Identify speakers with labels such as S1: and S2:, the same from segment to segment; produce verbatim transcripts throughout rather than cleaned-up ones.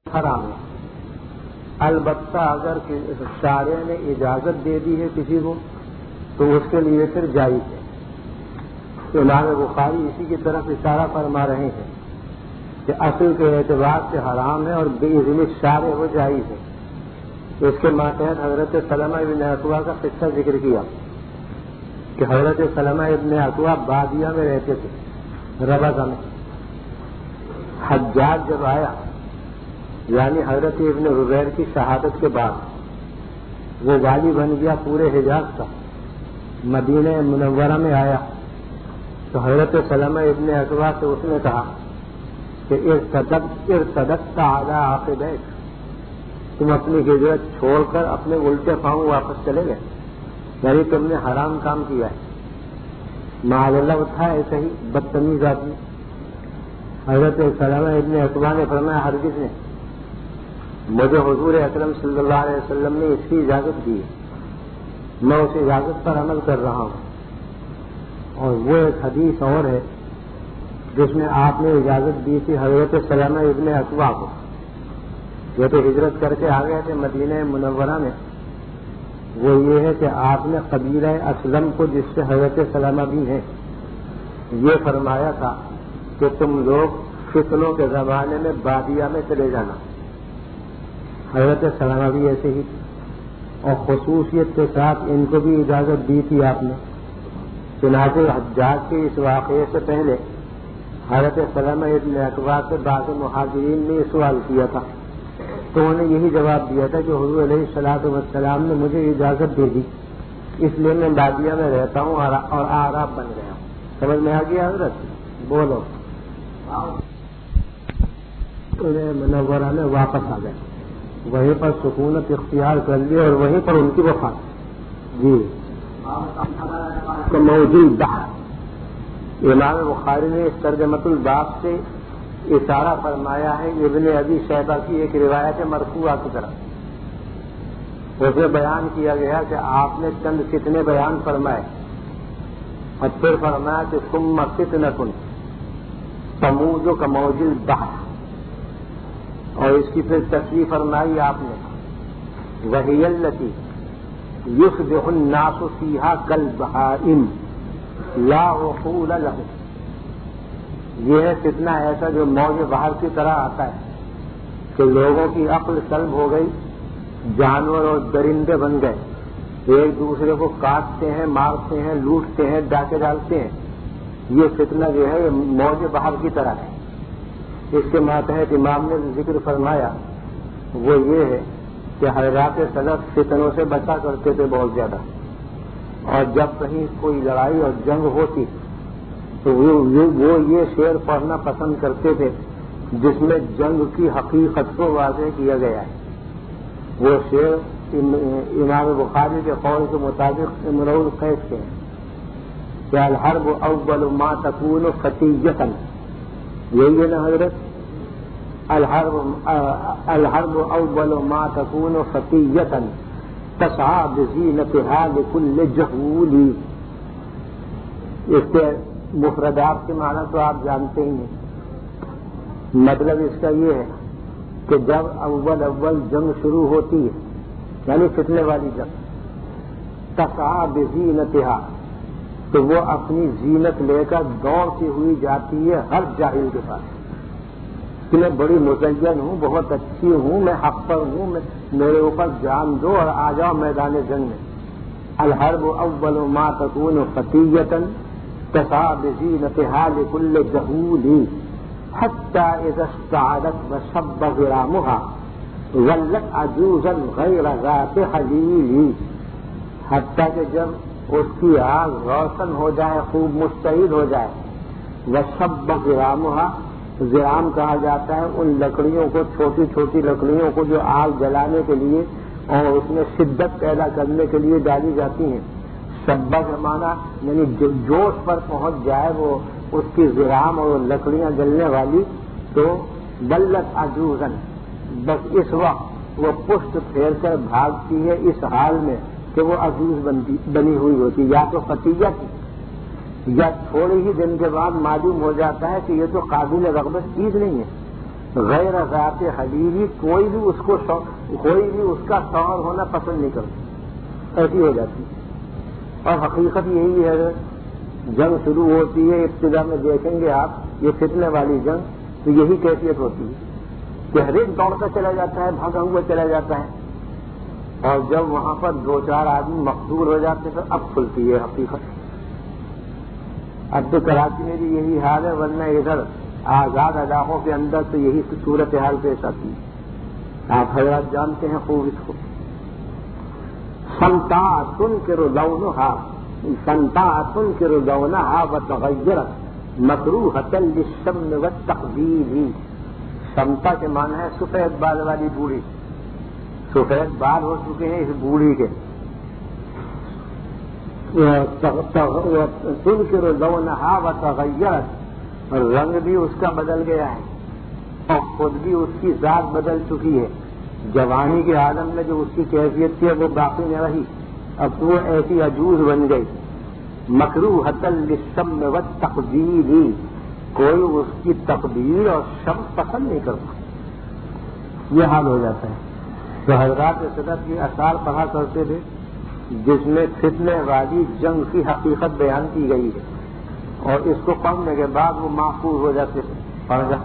S1: حرام ہے، البتہ اگر شارع نے اجازت دے دی ہے کسی کو تو اس کے لیے پھر جائز ہے۔ تو امام بخاری اسی کی طرف اشارہ فرما رہے ہیں کہ اصل کے اعتبار سے حرام ہے اور بإذن شارع وہ جائز ہے۔ تو اس کے ماتحت حضرت سلمہ ابن اکوع کا قصہ ذکر کیا کہ حضرت سلمہ ابن اکوع بادیہ میں رہتے تھے، ربضہ میں۔ حجاج جب آیا یعنی حضرت ابن زبیر کی شہادت کے بعد وہ والی بن گیا پورے حجاز کا، مدینہ منورہ میں آیا تو حضرت سلمہ ابن اکوع سے اس نے کہا کہ ارتدت ارتدت علی عاقبیک، تم اپنی ہجرت چھوڑ کر اپنے الٹے پاؤں واپس چلے گئے، یعنی تم نے حرام کام کیا ہے۔ معاذ اللہ تھا ایسے ہی بدتمیز آدمی۔ حضرت سلمہ ابن اکوع نے فرمایا ہرگز نے، مجھے حضور اکرم صلی اللہ علیہ وسلم نے اس کی اجازت دی، میں اس اجازت پر عمل کر رہا ہوں۔ اور وہ ایک حدیث اور ہے جس میں آپ نے اجازت دی تھی حضرت سلمہ ابن اکوع کو، جو تو ہجرت کر کے آ گئے تھے مدینہ منورہ میں، وہ یہ ہے کہ آپ نے قبیلہ اسلم کو، جس سے حضرت سلمہ بھی ہیں، یہ فرمایا تھا کہ تم لوگ فتنوں کے زمانے میں بادیہ میں چلے جانا۔ حضرت سلمہ بھی ایسے ہی، اور خصوصیت کے ساتھ ان کو بھی اجازت دی تھی آپ نے۔ چنانچہ حجاج کے اس واقعے سے پہلے حضرت سلمہ ابن اکوع سے بعض مہاجرین نے سوال کیا تھا تو انہوں نے یہی جواب دیا تھا کہ حضور علیہ الصلوۃ والسلام نے مجھے اجازت دے دی، اس لیے میں بادیہ میں رہتا ہوں اور آراب بن گیا ہوں۔ سمجھ میں آ گیا حضرت؟ بولو۔ منورہ میں واپس آ گئے، وہیں پر سکونت اختیار کر لی اور وہیں پر ان کی وفات۔ جی موجود امام بخاری نے اس ترجمۃ الباب سے اشارہ فرمایا ہے ابن ابی شیبہ کی ایک روایت مرفوعہ کی طرف۔ اس میں بیان کیا گیا کہ آپ نے چند فتنے بیان فرمائے اور پھر فرمایا کہ ثم فتنۃ ثمود کموج البحر، اور اس کی پھر تشریح فرمائی آپ نے، وہی التی یصبح الناس فیہا کالبہائم لا عقول لہم، یہ ہے فتنہ ایسا جو موج بہار کی طرح آتا ہے کہ لوگوں کی عقل سلب ہو گئی، جانور اور درندے بن گئے، ایک دوسرے کو کاٹتے ہیں، مارتے ہیں، لوٹتے ہیں، ڈاکے ڈالتے ہیں۔ یہ فتنہ جو ہے یہ موج بہار کی طرح ہے۔ اس کے ماتحت امام نے ذکر فرمایا وہ یہ ہے کہ حضرات سلف فتنوں سے بچا کرتے تھے بہت زیادہ، اور جب کہیں کوئی لڑائی اور جنگ ہوتی تو وہ یہ شعر پڑھنا پسند کرتے تھے جس میں جنگ کی حقیقت کو واضح کیا گیا ہے۔ وہ شعر امام بخاری کے قول کے مطابق امرؤ القیس کے ہیں کہ الحرب اول ما تکون فتیۃ، یہی ہے نا حضرت؟ الحرب الحرب اول ما تکون فتیۃ تسعی بزینتها لکل جہول۔ اس کے مفردات کے معنی تو آپ جانتے ہی ہیں، مطلب اس کا یہ ہے کہ جب اول اول جنگ شروع ہوتی ہے یعنی فتنے والی جنگ، تسعی بزینتها، تو وہ اپنی زینت لے کر دوڑتی ہوئی جاتی ہے ہر جاہل کے پاس کہ میں بڑی مزین ہوں، بہت اچھی ہوں، میں حق پر ہوں، میں میرے اوپر جان دو اور آ جاؤ میدان جنگ میں۔ الحرب اول ما تکون فتیۃ تسعی بزینتها لکل جہول حتی اذا استعدت وشب غرامها ظلت عجوزا غیر ذات حلیل، حتیٰ کہ جب اس کی آگ روشن ہو جائے، خوب مستعد ہو جائے، وشب غرامها، زرام کہا جاتا ہے ان لکڑیوں کو، چھوٹی چھوٹی لکڑیوں کو جو آگ جلانے کے لیے اور اس میں شدت پیدا کرنے کے لیے ڈالی جاتی ہیں۔ شبہ کا معنی یعنی جوش پر پہنچ جائے وہ اس کی زرام اور لکڑیاں جلنے والی، تو بلت عجوزن، بس اس وقت وہ پشت پھیر کر بھاگتی ہے اس حال میں کہ وہ عجوز بنی ہوئی ہوتی، یا تو فتیہ یا تھوڑے ہی دن کے بعد معلوم ہو جاتا ہے کہ یہ تو قابل رغبت چیز نہیں ہے، غیر ذات حلیلی کوئی بھی اس کو کوئی بھی اس کا شوہر ہونا پسند نہیں کرتا، ایسی ہو جاتی ہے۔ اور حقیقت یہی ہے، جنگ شروع ہوتی ہے، ابتدا میں دیکھیں گے آپ یہ فتنے والی جنگ، تو یہی کیفیت ہوتی ہے کہ ہر ایک دوڑتا چلا جاتا ہے، بھاگا ہوا چلا جاتا ہے، اور جب وہاں پر دو چار آدمی مقتول ہو جاتے تو اب کھلتی ہے حقیقت۔ اب تو کراچی میں بھی یہی حال ہے، ورنہ ادھر آزاد علاقوں کے اندر تو یہی صورتحال پیش آتی ہے، آپ حضرات جانتے ہیں خوب اس کو۔ سنتا تنکر لونہا سنتا تنکر لونہا وتغیرت مکروہۃ للشم والتقبیل۔ سمتا کے معنی ہے سفید بال والی بوڑھی، سفید بال ہو چکے ہیں اس بوڑھی کے، تنکر لونہا وتغیرت، رنگ بھی اس کا بدل گیا ہے اور خود بھی اس کی ذات بدل چکی ہے۔ جوانی کے عالم میں جو اس کی کیفیت تھی وہ باقی نہ رہی، اب تو وہ ایسی عجوز بن گئی۔ مکروہۃ للشم والتقبیل، کوئی اس کی تقبیر اور شم پسند نہیں کرتا، یہ حال ہو جاتا ہے۔ تو حضرات صدر کی اشعار پڑھا کرتے تھے جس میں فتنے والی جنگ کی حقیقت بیان کی گئی ہے، اور اس کو پڑھنے کے بعد وہ محفوظ ہو جاتے تھے۔ پڑھ جا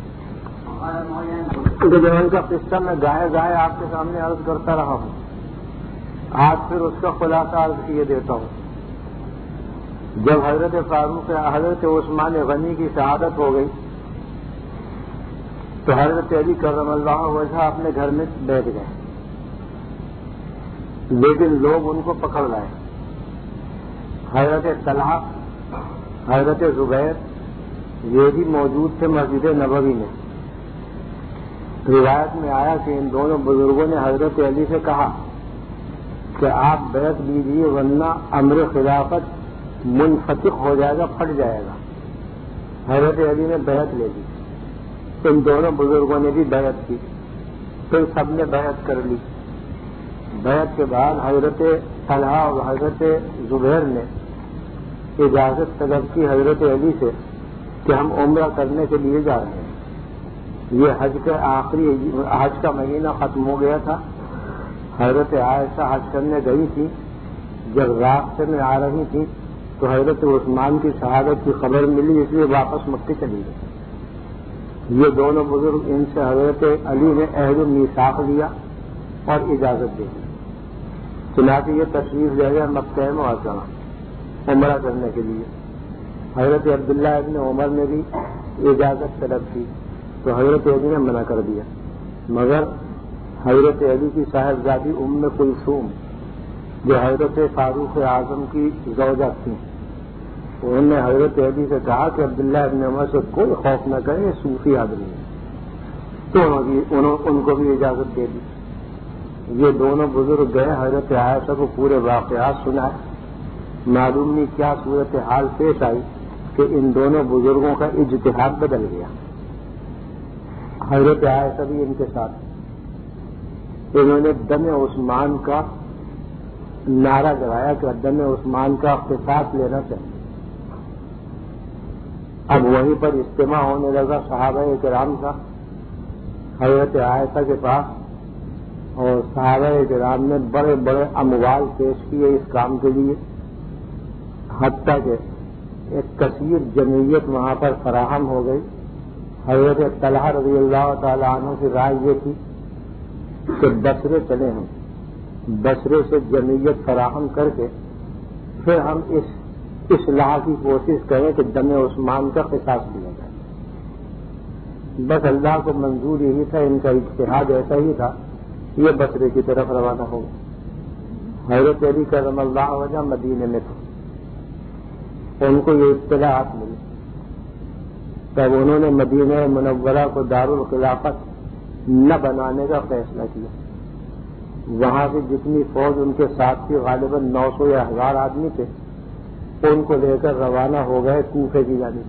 S1: ان کا قصہ میں گائے گائے آپ کے سامنے عرض کرتا رہا ہوں، آج پھر اس کا خلاصہ عرض کیے دیتا ہوں۔ جب حضرت فاروق حضرت عثمان غنی کی شہادت ہو گئی تو حضرت علی کرم اللہ وجہ اپنے گھر میں بیٹھ گئے، لیکن لوگ ان کو پکڑ لائے۔ حضرت طلحہ حضرت زبیر یہ بھی موجود تھے مسجد نبوی میں۔ روایت میں آیا کہ ان دونوں بزرگوں نے حضرت علی سے کہا کہ آپ بیعت لیجیے ورنہ امر خلافت منفتق ہو جائے گا، پھٹ جائے گا۔ حضرت علی نے بیعت لے لی، ان دونوں بزرگوں نے بھی بیعت کی، پھر سب نے بیعت کر لی۔ بیعت کے بعد حضرت طلحہ اور حضرت زبیر نے اجازت طلب کی حضرت علی سے کہ ہم عمرہ کرنے کے لیے جا رہے ہیں۔ یہ حج کا آخری حج کا مہینہ ختم ہو گیا تھا، حضرت عائشہ حج کرنے گئی تھی، جب راستے میں آ رہی تھی تو حضرت عثمان کی شہادت کی خبر ملی، اس لیے واپس مکے چلی گئی۔ یہ دونوں بزرگ ان سے حضرت علی نے عہد المیثاق لیا اور اجازت دے دی، چنانچہ یہ تشریف لے گئے مکہ معظمہ عمرہ کرنے کے لیے۔ حضرت عبداللہ ابن عمر نے بھی اجازت طلب کی تو حضرت علی نے منع کر دیا، مگر حضرت علی کی صاحبزادی ام کلثوم جو حضرت فاروق اعظم کی زوجہ تھی، انہوں نے حضرت علی سے کہا کہ عبداللہ ابن عمر سے کوئی خوف نہ کرے، یہ صوفی آدمی ہے، تو انہوں ان کو بھی اجازت دے دی۔ یہ دونوں بزرگ گئے، حضرت عائشہ کو پورے واقعات سنائے، معلوم نہیں کیا صورت حال پیش آئی کہ ان دونوں بزرگوں کا اجتہاد بدل گیا۔ حضرت عائشہ بھی ان کے ساتھ، انہوں نے دم عثمان کا نعرہ لگایا کہ دم عثمان کا قصاص لینا چاہیے۔ اب وہیں پر اجتماع ہونے لگا صحابہ کرام کا حضرت عائشہ کے پاس، اور صحابہ کرام نے بڑے بڑے اموال پیش کیے اس کام کے لیے، حتیٰ کہ ایک کثیر جمعیت وہاں پر فراہم ہو گئی۔ حضرت طلحہ رضی اللہ تعالیٰ عنہ کی رائے یہ تھی کہ بصرے چلے ہم، بصرے سے جمعیت فراہم کر کے پھر ہم اس اصلاح کی کوشش کریں کہ دم عثمان کا قصاص دیا جائے۔ بس اللہ کو منظور یہی تھا، ان کا اجتہاد ایسا ہی تھا، یہ بصرے کی طرف روانہ ہو گئے۔ حضرت علی کرم اللہ وجہ مدینے میں تھے، ان کو یہ اطلاعات ملی، تب انہوں نے مدینہ منورہ کو دارالخلافت نہ بنانے کا فیصلہ کیا۔ وہاں سے جتنی فوج ان کے ساتھ تھی، غالباً نو سو یا ہزار آدمی تھے، ان کو لے کر روانہ ہو گئے کوفے کی جانب،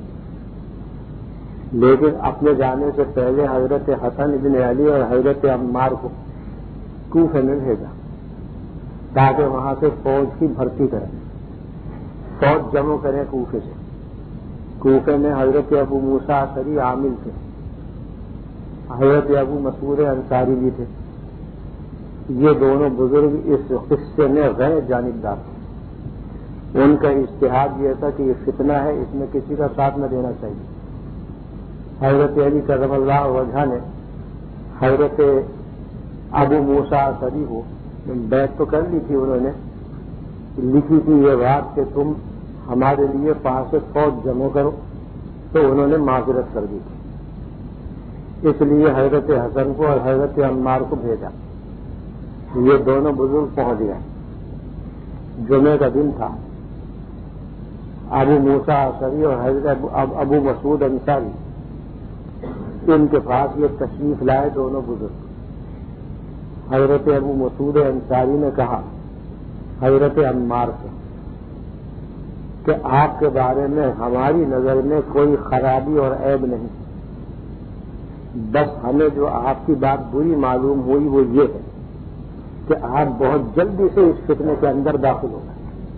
S1: لیکن اپنے جانے سے پہلے حضرت حسن بن علی اور حضرت عمار کو کوفے میں بھیجا تاکہ وہاں سے فوج کی بھرتی کریں، فوج جمع کریں کوفے سے۔ کوفے میں حضرت ابو موسیٰ اشعری عامل تھے، حضرت ابو مسعود انصاری بھی تھے. یہ دونوں بزرگ اس قصے میں غیر جانبدار تھے. ان کا اجتہاد یہ تھا کہ یہ فتنہ ہے, اس میں کسی کا ساتھ نہ دینا چاہیے. حضرت علی کرم اللہ وجہ نے حضرت ابو موسیٰ اشعری کو بیعت تو کر لی تھی, انہوں نے لکھی تھی یہ بات کہ تم ہمارے لیے پانچ سے فوج جمع کرو, تو انہوں نے معذرت کر دی تھی. اس لیے حضرت حسن کو اور حضرت عمار کو بھیجا. یہ دونوں بزرگ پہنچ گئے. جمعے کا دن تھا. ابو موسیٰ اشعری اور حضرت ابو مسعود انصاری ان کے پاس یہ تشریف لائے دونوں بزرگ. حضرت ابو مسعود انصاری نے کہا حضرت عمار سے کہ آپ کے بارے میں ہماری نظر میں کوئی خرابی اور عیب نہیں, بس ہمیں جو آپ کی بات بری معلوم ہوئی وہ یہ ہے کہ آپ بہت جلدی سے اس فتنے کے اندر داخل ہو گئے.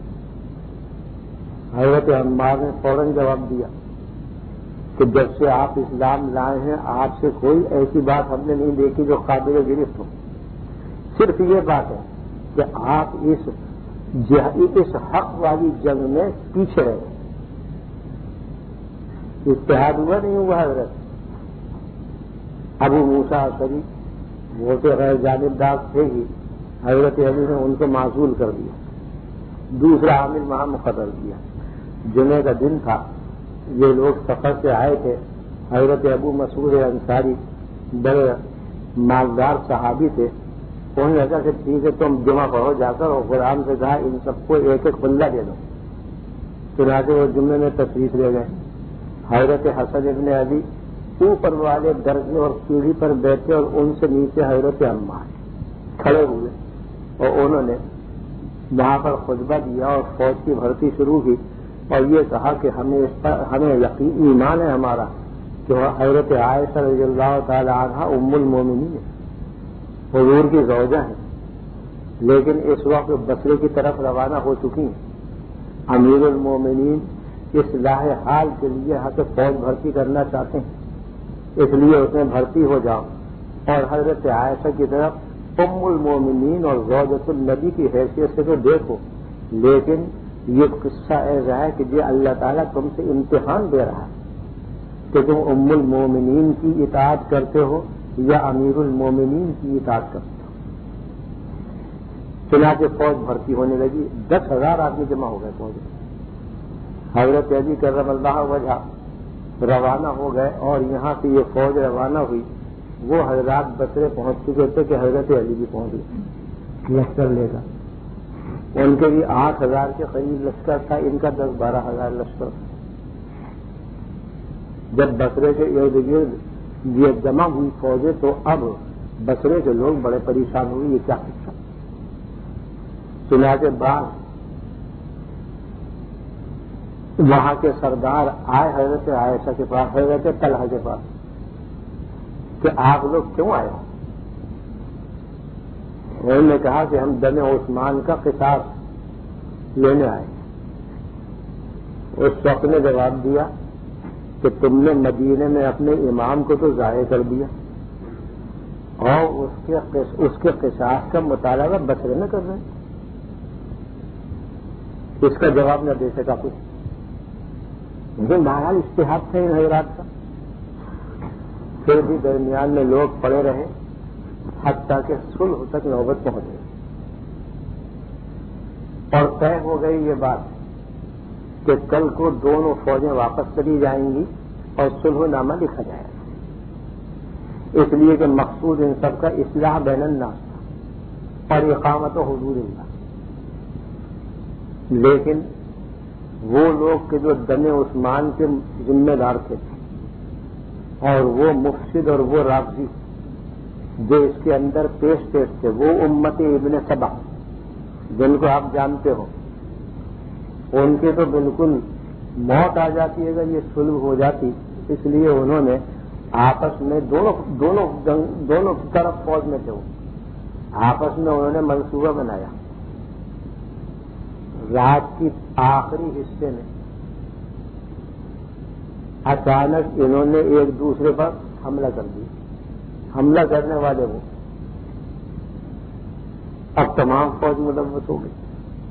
S1: حضرت عمار نے فوراً جواب دیا کہ جب سے آپ اسلام لائے ہیں آپ سے کوئی ایسی بات ہم نے نہیں دیکھی جو قابل گرفت ہو. صرف یہ بات ہے کہ آپ اس اس حق والی جنگ میں پیچھے رہے. اتحاد ہوا نہیں ہوا. حضرت ابو موسیٰ اشعری وہ تو غیر جانبدار تھے ہی, حضرت علی نے ان کو معزول کر دیا, دوسرا عامل وہاں مقرر کیا. جمعے کا دن تھا. یہ لوگ سفر سے آئے تھے. حضرت ابو مسعود انصاری بڑے مالدار صحابی تھے. انہوں نے کہا کہ ٹھیک ہے تم جمعہ پڑھو جا کر, اور غلام سے کہا ان سب کو ایک ایک بندہ دے دو. چنانچہ وہ جمعے میں تشریف لے گئے. حضرت حسن ابن علی اوپر والے درجے اور سیڑھی پر بیٹھے اور ان سے نیچے حضرت عمار کھڑے ہوئے, اور انہوں نے وہاں پر خطبہ دیا اور فوج کی بھرتی شروع کی, اور یہ کہا کہ ہمیں اس پر ہمیں یقین ایمان ہے ہمارا کہ وہ حضرت عائشہ رضی اللہ تعالی عنہا ام المومنین حضور کی زوجہ ہیں, لیکن اس وقت بصرے کی طرف روانہ ہو چکی ہیں. امیر المومنین اصلاح حال کے لیے یہاں سے فوج بھرتی کرنا چاہتے ہیں, اس لیے اس میں بھرتی ہو جاؤ. اور حضرت عائشہ کی طرف ام المومنین اور زوجۃ النبی کی حیثیت سے تو دیکھو, لیکن یہ قصہ ایسا ہے کہ یہ اللہ تعالیٰ تم سے امتحان دے رہا ہے کہ تم ام المومنین کی اطاعت کرتے ہو یا امیر المومنین کی اطاعت کرتے ہو. چنانچہ فوج بھرتی ہونے لگی. دس ہزار آدمی جمع ہو گئے فوج میں. حضرت علی کرم اللہ وجہ روانہ ہو گئے, اور یہاں سے یہ فوج روانہ ہوئی. وہ حضرات بصرے پہنچ چکے تھے کہ حضرت علی بھی پہنچ گئے لشکر لے کر. ان کے بھی آٹھ ہزار کے قریب لشکر تھا, ان کا دس بارہ ہزار لشکر تھا. جب بصرے کے ارد گرد یہ جمع ہوئی فوجیں تو اب بصرے کے لوگ بڑے پریشان ہوئے, یہ کیا قصہ. چنانچہ بعد وہاں کے سردار آئے حضرت عائشہ کے پاس, حضرت طلحہ کے پاس, کہ آپ لوگ کیوں آئے. انہوں نے کہا کہ ہم دم عثمان کا قصاص لینے آئے. اس شخص نے جواب دیا کہ تم نے مدینے میں اپنے امام کو تو ضائع کر دیا, اور اس کے اس کے قصاص کا مطالبہ بصرے میں کر رہے ہیں. اس کا جواب نہ دے سکا کچھ, لیکن بہرحال اشتہاد تھے ان حضرات کا. پھر بھی درمیان میں لوگ پڑے رہے حتیٰ کہ صلح تک نوبت پہنچ گئی, اور طے ہو گئی یہ بات کہ کل کو دونوں فوجیں واپس چلی جائیں گی اور صلح نامہ لکھا جائے گا. اس لیے کہ مقصود ان سب کا اصلاح بین الناس تھا اور اقامت و حضور اللہ. لیکن وہ لوگ کہ جو دم عثمان کے ذمہ دار تھے, اور وہ مفسد اور وہ رافضی جو اس کے اندر پیش پیش تھے, وہ امت ابن سبا جن کو آپ جانتے ہو, ان کی تو بالکل موت آ جاتی ہے اگر یہ صلح ہو جاتی. اس لیے انہوں نے آپس میں دونوں دونوں دونوں طرف فوج میں تھے, وہ آپس میں انہوں نے منصوبہ بنایا. رات کی آخری حصے میں اچانک انہوں نے ایک دوسرے پر حملہ کر دیا. حملہ کرنے والے وہ. اب تمام فوج ملوث ہو گئی.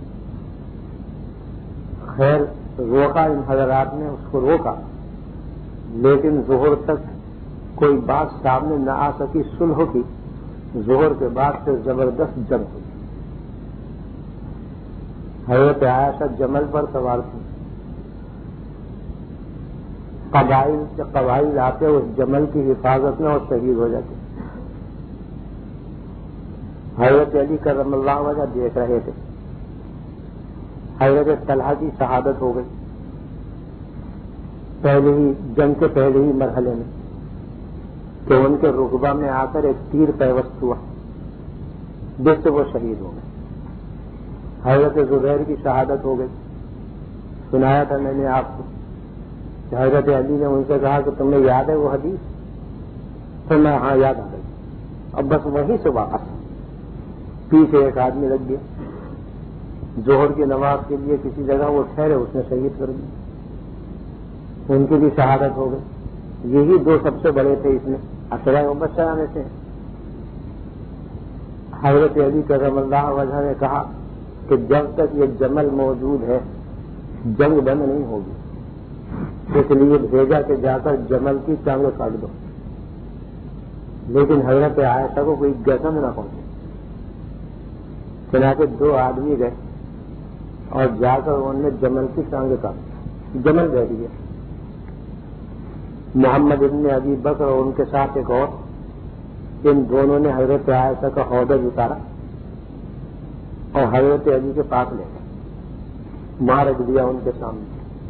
S1: خیر روکا ان حضرات نے اس کو روکا، لیکن ظہر تک کوئی بات سامنے نہ آ سکی صلح کی. ظہر کے بعد سے زبردست جنگ ہوئی. حضرت عائشہ جمل پر سوار تھی. قبائل سے قبائل آتے اس جمل کی حفاظت میں اور شہید ہو جاتے. حضرت علی کرم اللہ وجہ دیکھ رہے تھے. حضرت طلحہ کی شہادت ہو گئی پہلے ہی جنگ کے پہلے ہی مرحلے میں کہ ان کے رقبہ میں آ کر ایک تیر پیوست ہوا جس سے وہ شہید ہو گئے. حضرت زبیر کی شہادت ہو گئی. سنایا تھا میں نے آپ کو کہ حضرت علی نے ان سے کہا کہ تمہیں یاد ہے وہ حدیث؟ تو میں ہاں یاد آ گئی. اب بس وہیں سے واپس پیچھے ایک آدمی لگ گیا. ظہر کی نماز کے لیے کسی جگہ وہ ٹھہرے، اس نے شہید کر دیا. ان کی بھی شہادت ہو گئی. یہی دو سب سے بڑے تھے اس میں عشرہ مبشرہ میں سے. حضرت علی کرم اللہ وجہ نے کہا کہ جب تک یہ جمل موجود ہے جنگ بند نہیں ہوگی، اس لیے بھیجا کہ جا کر جمل کی ٹانگ کاٹ دو. لیکن حضرت عائشہ کو کوئی گسم نہ پہنچے. چنانچہ دو آدمی گئے اور جا کر انہوں نے جمل کی ٹانگ کاٹ. جمل بیٹھ گیا. محمد ابن ابی بکر اور ان کے ساتھ ایک اور، ان دونوں نے حضرت عائشہ کا ہودج اتارا اور حضرت علی کے پاس لے گئے. وہاں رکھ دیا ان کے سامنے.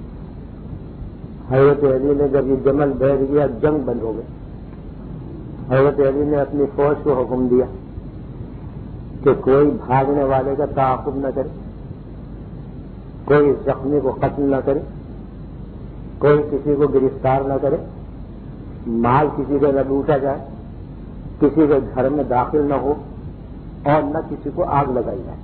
S1: حضرت علی نے جب یہ جمل بیٹھ گیا جنگ بند ہو گئی. حضرت علی نے اپنی فوج کو حکم دیا کہ کوئی بھاگنے والے کا تعاقب نہ کرے، کوئی زخمی کو قتل نہ کرے، کوئی کسی کو گرفتار نہ کرے، مال کسی کا نہ لوٹا جائے، کسی کے گھر میں داخل نہ ہو اور نہ کسی کو آگ لگائی جائے.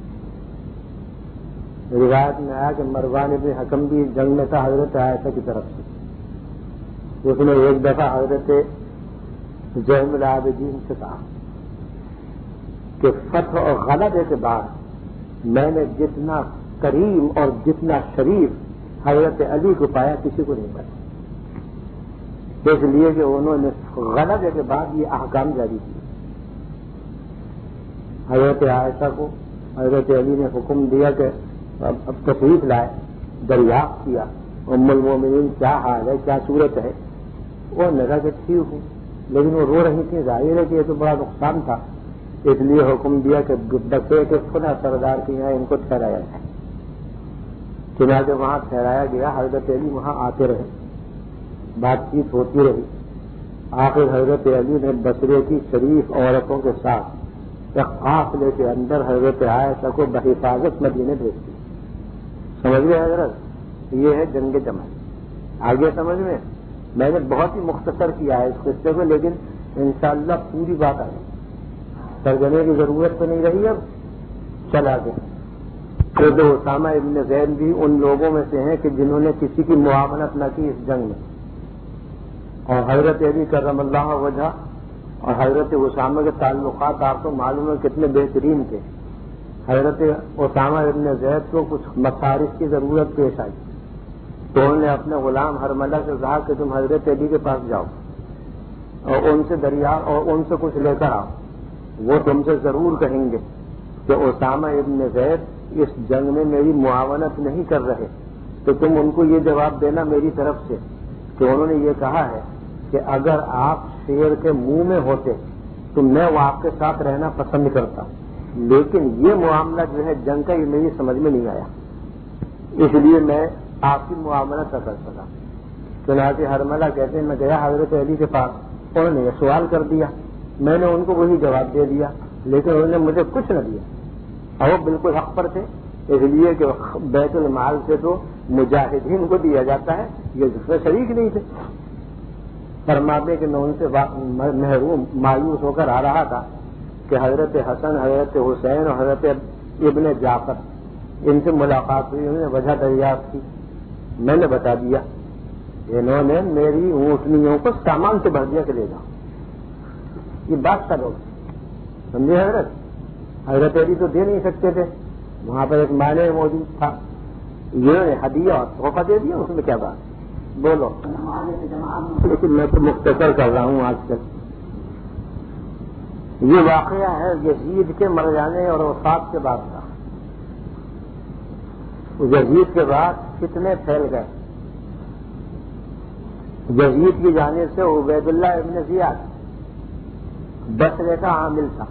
S1: روایت میں آیا کہ مروان بن حکم بھی جنگ میں تھا حضرت عائشہ کی طرف سے. اس نے ایک دفعہ حضرت زین العابدین سے کہا کہ فتح اور غلبے کے بعد میں نے جتنا کریم اور جتنا شریف حضرت علی کو پایا کسی کو نہیں پایا. اس لیے کہ انہوں نے غلبے کے بعد یہ احکام جاری کیے. حضرت عائشہ کو حضرت علی نے حکم دیا کہ اب تشریف لائے. دریافت کیا ام المومنین کیا حال ہے، کیا صورت ہے. وہ لگا کہ ٹھیک ہوں، لیکن وہ رو رہی تھی. ظاہر ہے کہ یہ تو بڑا نقصان تھا، اس لیے حکم دیا کہ بسے کے خدا سردار کے یہاں ان کو ٹھہرایا جائے. چنانچہ وہاں ٹھہرایا گیا. حضرت علی وہاں آتے رہے، بات چیت ہوتی رہی. آخر حضرت علی نے بصرے کی شریف عورتوں کے ساتھ ایک قافلے کے اندر حضرت عائشہ کو بحفاظت مدینے بھیج دی. سمجھ گئے حضرت؟ یہ ہے جنگ جمل. آگے سمجھ میں میں نے بہت ہی مختصر کیا ہے اس قصے کو، لیکن انشاءاللہ پوری بات آئی. ترجمے کی ضرورت تو نہیں رہی. اب چلا گیا تو اسامہ ابن زید بھی ان لوگوں میں سے ہیں کہ جنہوں نے کسی کی معاونت نہ کی اس جنگ میں. اور حضرت علی کرم اللہ وجہ اور حضرت اسامہ کے تعلقات آپ کو معلوم ہے کتنے بہترین تھے. حضرت اسامہ ابن زید کو کچھ مصارف کی ضرورت پیش آئی تو انہوں نے اپنے غلام حرملہ سے کہا کہ تم حضرت علی کے پاس جاؤ اور ان سے دریا اور ان سے کچھ لے کر آؤ. وہ تم سے ضرور کہیں گے کہ اسامہ ابن زید اس جنگ میں میری معاونت نہیں کر رہے، تو تم ان کو یہ جواب دینا میری طرف سے کہ انہوں نے یہ کہا ہے کہ اگر آپ شیر کے منہ میں ہوتے تو میں وہ آپ کے ساتھ رہنا پسند کرتا، لیکن یہ معاملہ جو ہے جنگ کا یہ میری سمجھ میں نہیں آیا، اس لیے میں آپ کی معاونت نہ کر سکا. چنانچہ حرملہ کہتے ہیں میں گیا حضرت علی کے پاس، انہوں نے یہ سوال کر دیا. میں نے ان کو وہی جواب دے دیا، لیکن انہوں نے مجھے کچھ نہ دیا. اور وہ بالکل حق پر تھے، اس لیے کہ بیت المال سے تو مجاہدین کو دیا جاتا ہے، یہ جس میں شریک نہیں تھے. فرماتے کہ میں ان سے محروم مایوس ہو کر آ رہا تھا کہ حضرت حسن، حضرت حسین اور حضرت ابن جعفر ان سے ملاقات ہوئی. انہوں نے وجہ دریافت کی. میں نے بتا دیا. انہوں نے میری اونٹنیوں کو سامان سے بھر دیا کہ لے جاؤ. یہ بادشاہ لوگ سمجھے حضرت. حضرت علی تو دے نہیں سکتے تھے, وہاں پر ایک معنی موجود تھا, یہ ہدیہ اور تحفہ دے دیا, اس میں کیا بات بولو. لیکن میں تو مختصر کر رہا ہوں آج کل. یہ واقعہ ہے یزید کے مر جانے اور وفات کے بعد کا. یزید کے بعد کتنے پھیل گئے. یزید کی جانب سے عبید اللہ ابن زیاد بصرے کا عامل تھا.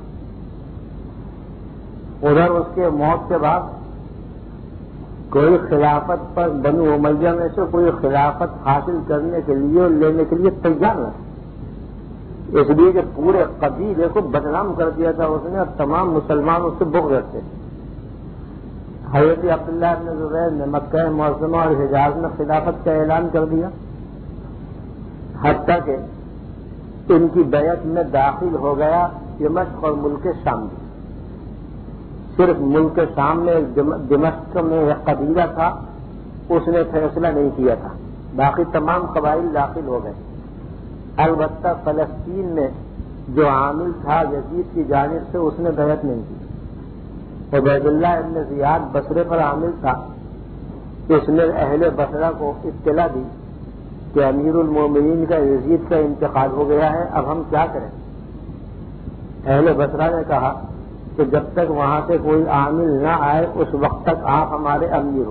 S1: ادھر اس کے موت کے بعد کوئی خلافت پر بنو امیہ میں سے کوئی خلافت حاصل کرنے کے لیے اور لینے کے لیے تیار نہ, اس لیے کہ پورے قبیلے کو بدنام کر دیا تھا اس نے, اور تمام مسلمان اس سے بغض رکھتے تھے. حضرت عبداللہ ابن زبیر نے مکہ معظمہ اور حجاز میں خلافت کا اعلان کر دیا, حتیٰ کہ ان کی بیعت میں داخل ہو گیا دمشق اور ملک شام بھی. صرف ملک شام میں دمشق میں ایک قبیلہ تھا, اس نے فیصلہ نہیں کیا تھا, باقی تمام قبائل داخل ہو گئے. البتہ فلسطین میں جو عامل تھا یزید کی جانب سے اس نے بیعت نہیں کی. عبید اللہ ابن زیاد بصرے پر عامل تھا, اس نے اہل بصرہ کو اطلاع دی کہ امیر المومنین کا یزید کا انتقال ہو گیا ہے, اب ہم کیا کریں. اہل بصرہ نے کہا کہ جب تک وہاں سے کوئی عامل نہ آئے اس وقت تک آپ ہمارے امیر ہو.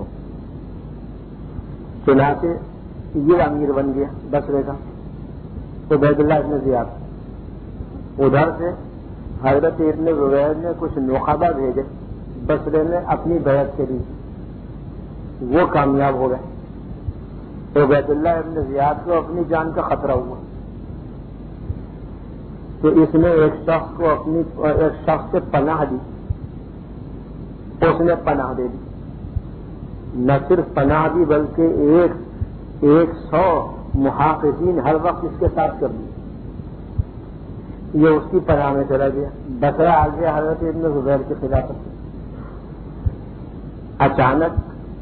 S1: چنانچہ یہ امیر بن گیا بصرے کا عبید اللہ ابن زیاد. ادھر سے حضرت ابن زبیر نے کچھ نخبہ بھیجے بصرے میں اپنی بیعت کے لیے, وہ کامیاب ہو گئے. عبید اللہ ابن زیاد کو اپنی جان کا خطرہ ہوا تو اس نے ایک شخص کو اپنی ایک شخص سے پناہ دی, اس نے پناہ دے دی. نہ صرف پناہ دی بلکہ ایک ایک سو محافظین ہر وقت اس کے ساتھ کر دی. یہ اس کی پناہ میں چلا گیا. بصرہ آ گیا حضرت ابن زبیر کے خلافت. اچانک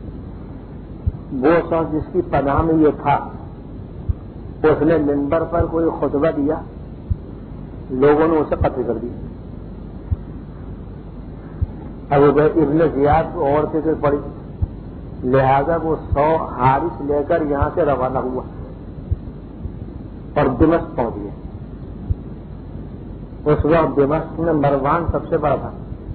S1: وہ شخص جس کی پناہ میں یہ تھا اس نے منبر پر کوئی خطبہ دیا, لوگوں نے اسے قتل کر دیا. اب ابن زیاد کو اور فکر پڑی, لہذا وہ سو حارث لے کر یہاں سے روانہ ہوا اور دمشق پہنچ گیا. اس وقت دمشق میں مروان سب سے بڑا تھا.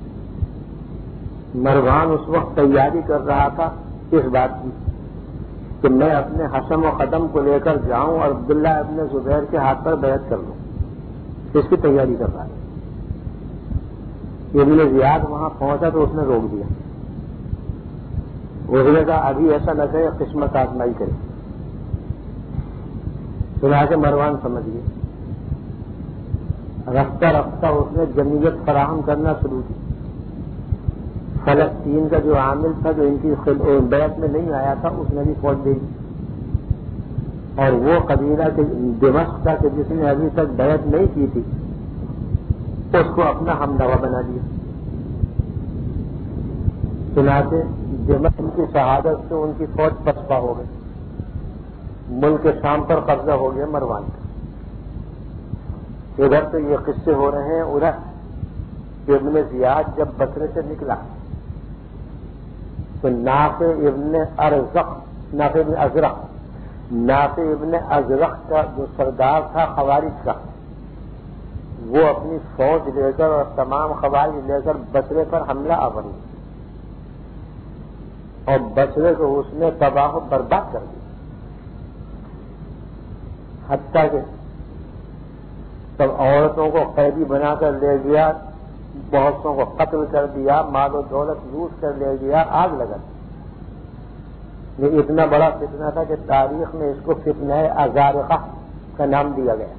S1: مروان اس وقت تیاری کر رہا تھا اس بات کی کہ میں اپنے حشم و قدم کو لے کر جاؤں اور عبداللہ ابن زبیر کے ہاتھ پر بیعت کر لوں. اس کی تیاری کر رہا ہے. ابن زیاد وہاں پہنچا تو اس نے روک دیا. اس نے کہا ابھی ایسا نہ کرے, قسمت آزمائی کرے. چنانچہ مروان سمجھ گئے. رفتہ رفتہ اس نے جمعیت فراہم کرنا شروع کی. فلسطین کا جو عامل تھا جو ان کی بیعت میں نہیں آیا تھا اس نے بھی فوج دے دی, اور وہ قبیلہ کے دمشق تھا کہ جس نے ابھی تک بیعت نہیں کی تھی اس کو اپنا ہمنوا بنا دیا. چنانچہ دمشق کی شہادت سے ان کی فوج پسپا ہو گئی. ملک شام پر قبضہ ہو گیا مروان کا. ادھر سے یہ قصے ہو رہے ہیں. ادھر ابن زیاد جب بصرے سے نکلا تو نافع ابن ارزق نافع ابن ازرق نافع ابن ازرق کا جو سردار تھا خوارج کا, وہ اپنی فوج لے کر اور تمام خوارج لے کر بصرے پر حملہ آوری اور بصرے کو اس نے تباہ و برباد کر دیا. حتیٰ کہ سب عورتوں کو قیدی بنا کر لے گیا, بہتوں کو قتل کر دیا, مال و دولت لوٹ کر لے گیا, آگ لگا دی. یہ اتنا بڑا فتنہ تھا کہ تاریخ میں اس کو فتنہ ازارقہ کا نام دیا گیا.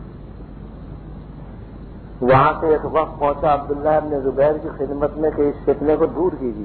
S1: وہاں سے ایک وقت پہنچا عبداللہ ابن زبیر کی خدمت میں کہ اس فتنے کو دور کیجیے.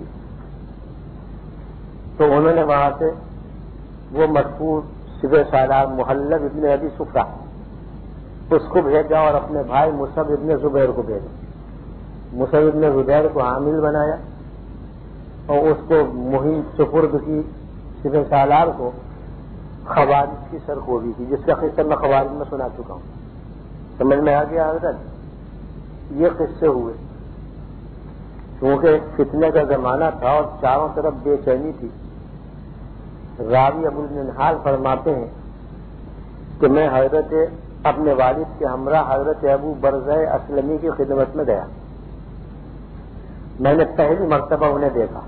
S1: تو انہوں نے وہاں سے وہ مشہور سپہ سالار محلب ابن ابی صفرہ اس کو بھیجا اور اپنے بھائی مصعب ابن زبیر کو بھیجا. مصعب ابن زبیر کو عامل بنایا اور اس کو مہم سپرد کی سپہ سالار کو خوارج کی سرخوبی کی, جس کا قصہ میں خوارج میں سنا چکا ہوں. سمجھ میں آ گیا حضرت؟ یہ قصے ہوئے، کیونکہ فتنے کا زمانہ تھا اور چاروں طرف بے چینی تھی۔ راوی ابو المنہال فرماتے ہیں کہ میں حضرت اپنے والد کے ہمراہ حضرت ابو برزہ اسلمی کی خدمت میں گیا۔ میں نے پہلی مرتبہ انہیں دیکھا،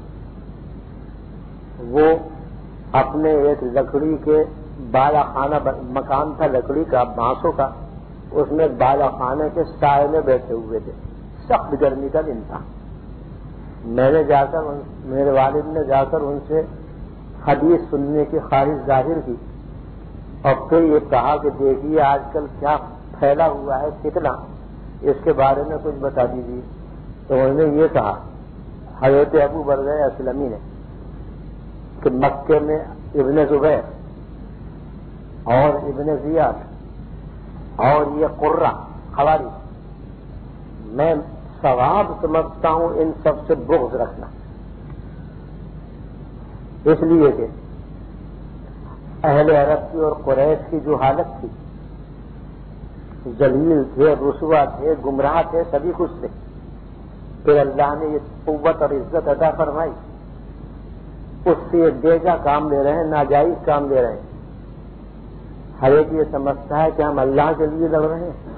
S1: وہ اپنے ایک لکڑی کے بالا خانہ مکان تھا، لکڑی کا، بانسوں کا، اس میں بالا خانے کے سائے میں بیٹھے ہوئے تھے، سخت گرمی کا دن تھا۔ میں نے جا کر میرے والد نے جا کر ان سے حدیث سننے کی خواہش ظاہر کی اور پھر یہ کہا کہ دیکھیے آج کل کیا پھیلا ہوا ہے فتنہ، اس کے بارے میں کچھ بتا دیجیے۔ تو انہوں نے یہ کہا حضرت ابو برزہ اسلمی نے کہ مکے میں ابن زبیر اور ابن زیاد اور یہ قرہ خواری، میں ثواب سمجھتا ہوں ان سب سے بغض رکھنا، اس لیے کہ اہل عرب کی اور قریش کی جو حالت تھی، ذلیل تھے، رسوا تھے، گمراہ تھے، سبھی کچھ تھے، پھر اللہ نے یہ قوت اور عزت عطا فرمائی، اس سے یہ بیجا کام لے رہے ہیں، ناجائز کام لے رہے ہیں۔ ہر ایک یہ سمجھتا ہے کہ ہم اللہ کے لیے لڑ رہے ہیں،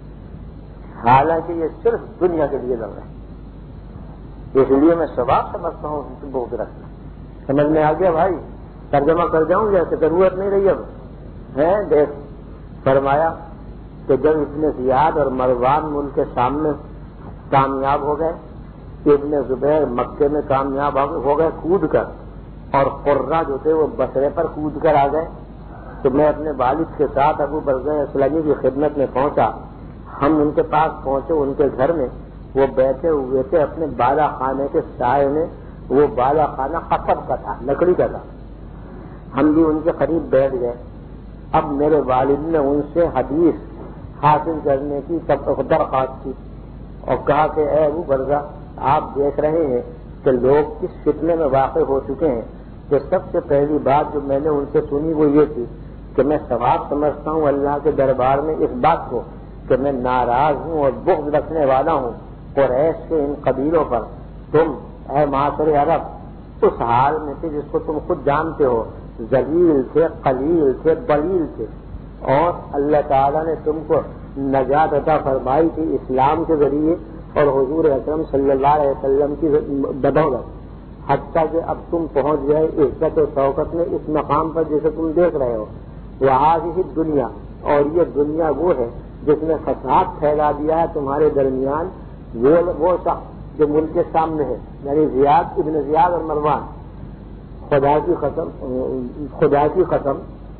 S1: حالانکہ یہ صرف دنیا کے لیے لڑ رہے ہیں۔ اس لیے میں ثواب سمجھتا ہوں ان سے بغض رکھنا۔ سمجھ میں آ گیا بھائی؟ ترجمہ کر جاؤں جیسے ضرورت نہیں رہی اب ہے۔ دیکھ فرمایا کہ جب ابن زیاد اور مروان ملک کے سامنے کامیاب ہو گئے، ابن زبیر مکے میں کامیاب ہو گئے کود کر، اور قرہ جو تھے وہ بصرے پر کود کر آ گئے، تو میں اپنے والد کے ساتھ ابو برزہ اسلمی کی خدمت میں پہنچا۔ ہم ان کے پاس پہنچے، ان کے گھر میں وہ بیٹھے ہوئے تھے اپنے بالا خانے کے سائے میں۔ وہ بالا خانہ قصب کا تھا، لکڑی کا تھا۔ ہم بھی ان کے قریب بیٹھ گئے۔ اب میرے والد نے ان سے حدیث حاصل کرنے کی درخواست کی اور کہا کہ اے ابو برزہ، آپ دیکھ رہے ہیں کہ لوگ کس فتنے میں واقع ہو چکے ہیں، تو سب سے پہلی بات جو میں نے ان سے سنی وہ یہ تھی کہ میں ثواب سمجھتا ہوں اللہ کے دربار میں اس بات کو کہ میں ناراض ہوں اور بغض رکھنے والا ہوں قریش کے ان قبیلوں پر۔ تم اے معاشر عرب اس حال میں تھے جس کو تم خود جانتے ہو، ذلیل تھے، قلیل تھے، بلیل تھے، اور اللہ تعالیٰ نے تم کو نجات عطا فرمائی تھی اسلام کے ذریعے اور حضور اکرم صلی اللہ علیہ وسلم کی بدولت، حتیٰ کہ اب تم پہنچ گئے عزت و شوکت میں اس مقام پر جسے تم دیکھ رہے ہو۔ وہاں ہی دنیا، اور یہ دنیا وہ ہے جس نے فساد پھیلا دیا ہے تمہارے درمیان، وہ وہ شخص جو ملک کے سامنے ہے، یعنی زیاد ابن زیاد اور مروان، خدا کی قسم خدا کی قسم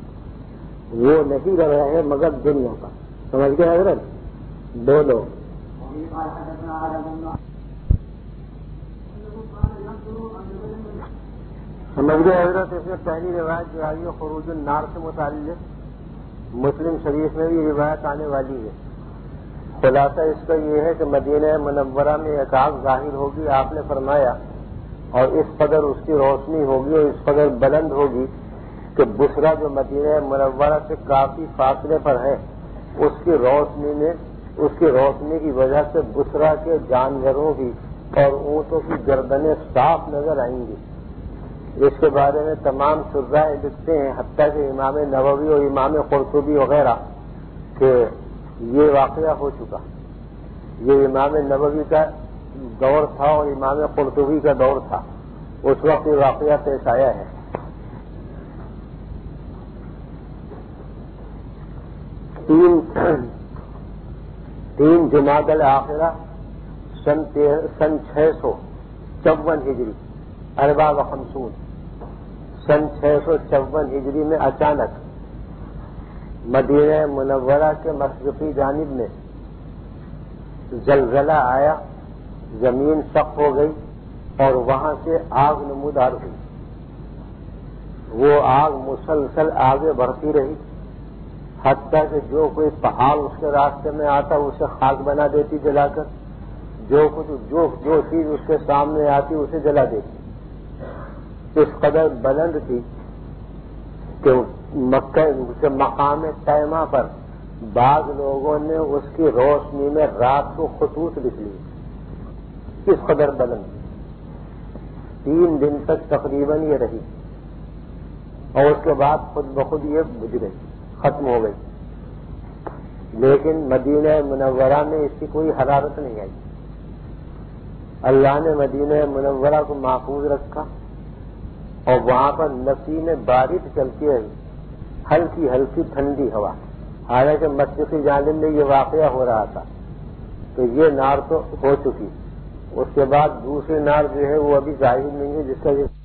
S1: وہ نہیں رہ رہے ہیں مگر دنیا کا۔ سمجھ گئے حضرت؟ دو لوگ سمجھ گئے حضرت؟ اس میں پہلی روایت جو آئی ہے خروج النار سے متعلق، مسلم شریف میں بھی روایت آنے والی ہے۔ خلاصہ اس کا یہ ہے کہ مدینہ منورہ میں ایک آگ ظاہر ہوگی، آپ نے فرمایا، اور اس قدر اس کی روشنی ہوگی اور اس قدر بلند ہوگی کہ بصرہ جو مدینہ منورہ سے کافی فاصلے پر ہے، اس کی روشنی میں اس کی روشنی کی وجہ سے بصرہ کے جانوروں کی اور اونٹوں کی گردنیں صاف نظر آئیں گی۔ اس کے بارے میں تمام شراح لکھتے ہیں، حتیٰ کہ امام نووی اور امام قرطبی وغیرہ، کہ یہ واقعہ ہو چکا۔ یہ امام نووی کا دور تھا اور امام قرطبی کا دور تھا، اس وقت یہ واقعہ پیش آیا ہے۔ تین تین جمادی الاخرہ سن سن چھ سو چون ہجری، اربع و خمسون، سن چھ سو چون ہجری میں اچانک مدینہ منورہ کے مشرقی جانب میں زلزلہ آیا، زمین سخت ہو گئی اور وہاں سے آگ نمودار ہوئی۔ وہ آگ مسلسل آگے بڑھتی رہی، حتیٰ کہ جو کوئی پہاڑ اس کے راستے میں آتا اسے خاک بنا دیتی جلا کر، جو کچھ جو جو چیز اس کے سامنے آتی اسے جلا دیتی۔ اس قدر بلند تھی کہ مکہ کے مقام طیمہ پر بعض لوگوں نے اس کی روشنی میں رات کو خطوط لکھ لی، اس قدر بلند، تین دن تک تقریباً یہ رہی اور اس کے بعد خود بخود یہ بجھ گئی، ختم ہو گئی، لیکن مدینہ منورہ میں اس کی کوئی حرارت نہیں آئی۔ اللہ نے مدینہ منورہ کو محفوظ رکھا اور وہاں پر نسیم بارد چلتی رہی، ہلکی ہلکی ٹھنڈی ہوا، حالانکہ مشرقی جانب میں یہ واقعہ ہو رہا تھا، تو یہ نار تو ہو چکی، اس کے بعد دوسری نار جو ہے وہ ابھی ظاہر نہیں ہے، جس کا